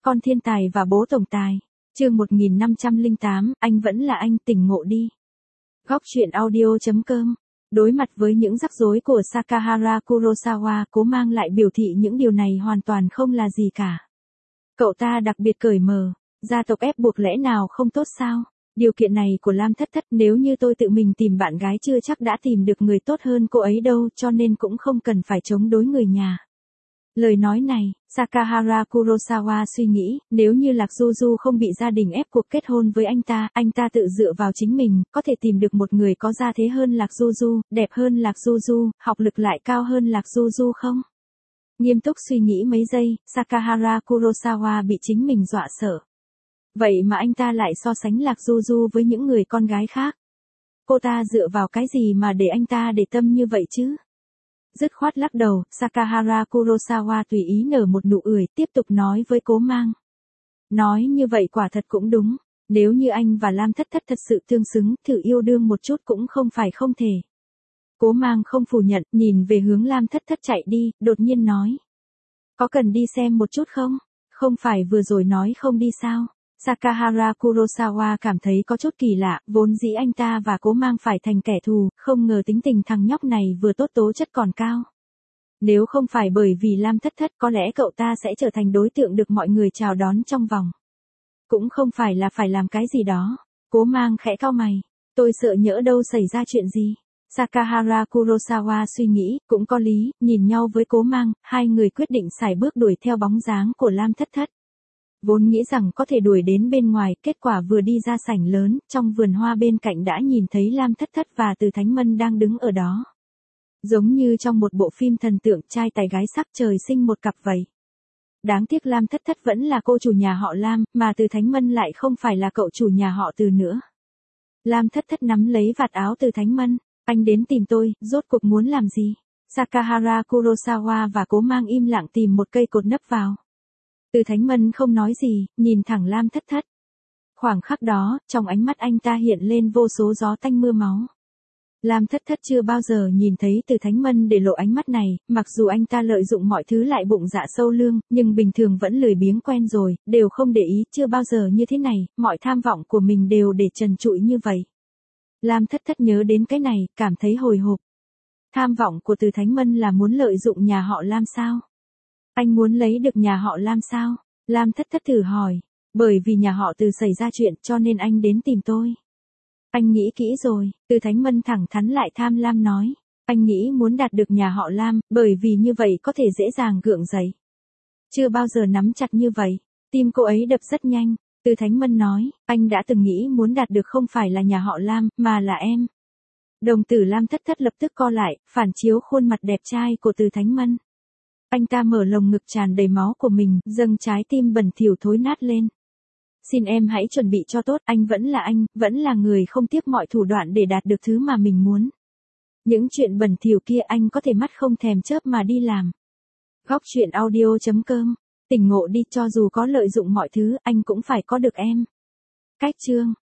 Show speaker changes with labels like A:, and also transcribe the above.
A: Con thiên tài và bố tổng tài. Chương 1508, anh vẫn là anh, tỉnh ngộ đi. Góc truyện audio.com. Đối mặt với những rắc rối của Sakahara Kurosawa, Cố Mang lại biểu thị những điều này hoàn toàn không là gì cả. Cậu ta đặc biệt cởi mở, gia tộc ép buộc lẽ nào không tốt sao? Điều kiện này của Lam Thất Thất, nếu như tôi tự mình tìm bạn gái chưa chắc đã tìm được người tốt hơn cô ấy đâu, cho nên cũng không cần phải chống đối người nhà. Lời nói này, Sakahara Kurosawa suy nghĩ, nếu như Lạc Du Du không bị gia đình ép cuộc kết hôn với anh ta tự dựa vào chính mình, có thể tìm được một người có gia thế hơn Lạc Du Du, đẹp hơn Lạc Du Du, học lực lại cao hơn Lạc Du Du không? Nghiêm túc suy nghĩ mấy giây, Sakahara Kurosawa bị chính mình dọa sợ. Vậy mà anh ta lại so sánh Lạc Du Du với những người con gái khác. Cô ta dựa vào cái gì mà để anh ta để tâm như vậy chứ? Dứt khoát lắc đầu, Sakahara Kurosawa tùy ý nở một nụ cười, tiếp tục nói với Cố Mang. Nói như vậy quả thật cũng đúng, nếu như anh và Lam Thất Thất thật sự tương xứng, thử yêu đương một chút cũng không phải không thể. Cố Mang không phủ nhận, nhìn về hướng Lam Thất Thất chạy đi, đột nhiên nói. Có cần đi xem một chút không? Không phải vừa rồi nói không đi sao? Sakahara Kurosawa cảm thấy có chút kỳ lạ, vốn dĩ anh ta và Cố Mang phải thành kẻ thù, không ngờ tính tình thằng nhóc này vừa tốt tố chất còn cao. Nếu không phải bởi vì Lam Thất Thất, có lẽ cậu ta sẽ trở thành đối tượng được mọi người chào đón trong vòng. Cũng không phải là phải làm cái gì đó. Cố Mang khẽ cau mày, tôi sợ nhỡ đâu xảy ra chuyện gì. Sakahara Kurosawa suy nghĩ, cũng có lý, nhìn nhau với Cố Mang, hai người quyết định sải bước đuổi theo bóng dáng của Lam Thất Thất. Vốn nghĩ rằng có thể đuổi đến bên ngoài, kết quả vừa đi ra sảnh lớn, trong vườn hoa bên cạnh đã nhìn thấy Lam Thất Thất và Từ Thánh Mân đang đứng ở đó. Giống như trong một bộ phim thần tượng trai tài gái sắc trời sinh một cặp vậy. Đáng tiếc Lam Thất Thất vẫn là cô chủ nhà họ Lam, mà Từ Thánh Mân lại không phải là cậu chủ nhà họ Từ nữa. Lam Thất Thất nắm lấy vạt áo Từ Thánh Mân, anh đến tìm tôi, rốt cuộc muốn làm gì? Sakahara Kurosawa và Cố Mang im lặng tìm một cây cột nấp vào. Từ Thánh Mân không nói gì, nhìn thẳng Lam Thất Thất. Khoảng khắc đó, trong ánh mắt anh ta hiện lên vô số gió tanh mưa máu. Lam Thất Thất chưa bao giờ nhìn thấy Từ Thánh Mân để lộ ánh mắt này, mặc dù anh ta lợi dụng mọi thứ lại bụng dạ sâu lương, nhưng bình thường vẫn lười biếng quen rồi, đều không để ý, chưa bao giờ như thế này, mọi tham vọng của mình đều để trần trụi như vậy. Lam Thất Thất nhớ đến cái này, cảm thấy hồi hộp. Tham vọng của Từ Thánh Mân là muốn lợi dụng nhà họ Lam sao? Anh muốn lấy được nhà họ Lam sao? Lam Thất Thất thử hỏi. Bởi vì nhà họ Từ xảy ra chuyện cho nên anh đến tìm tôi. Anh nghĩ kỹ rồi, Từ Thánh Mân thẳng thắn lại tham lam nói. Anh nghĩ muốn đạt được nhà họ Lam, bởi vì như vậy có thể dễ dàng gượng dậy. Chưa bao giờ nắm chặt như vậy, tim cô ấy đập rất nhanh. Từ Thánh Mân nói, anh đã từng nghĩ muốn đạt được không phải là nhà họ Lam, mà là em. Đồng tử Lam Thất Thất lập tức co lại, phản chiếu khuôn mặt đẹp trai của Từ Thánh Mân. Anh ta mở lồng ngực tràn đầy máu của mình, dâng trái tim bẩn thỉu thối nát lên. Xin em hãy chuẩn bị cho tốt, anh, vẫn là người không tiếc mọi thủ đoạn để đạt được thứ mà mình muốn. Những chuyện bẩn thỉu kia anh có thể mắt không thèm chớp mà đi làm. Góc truyện audio.com. Tỉnh ngộ đi, cho dù có lợi dụng mọi thứ, anh cũng phải có được em. Cách chương.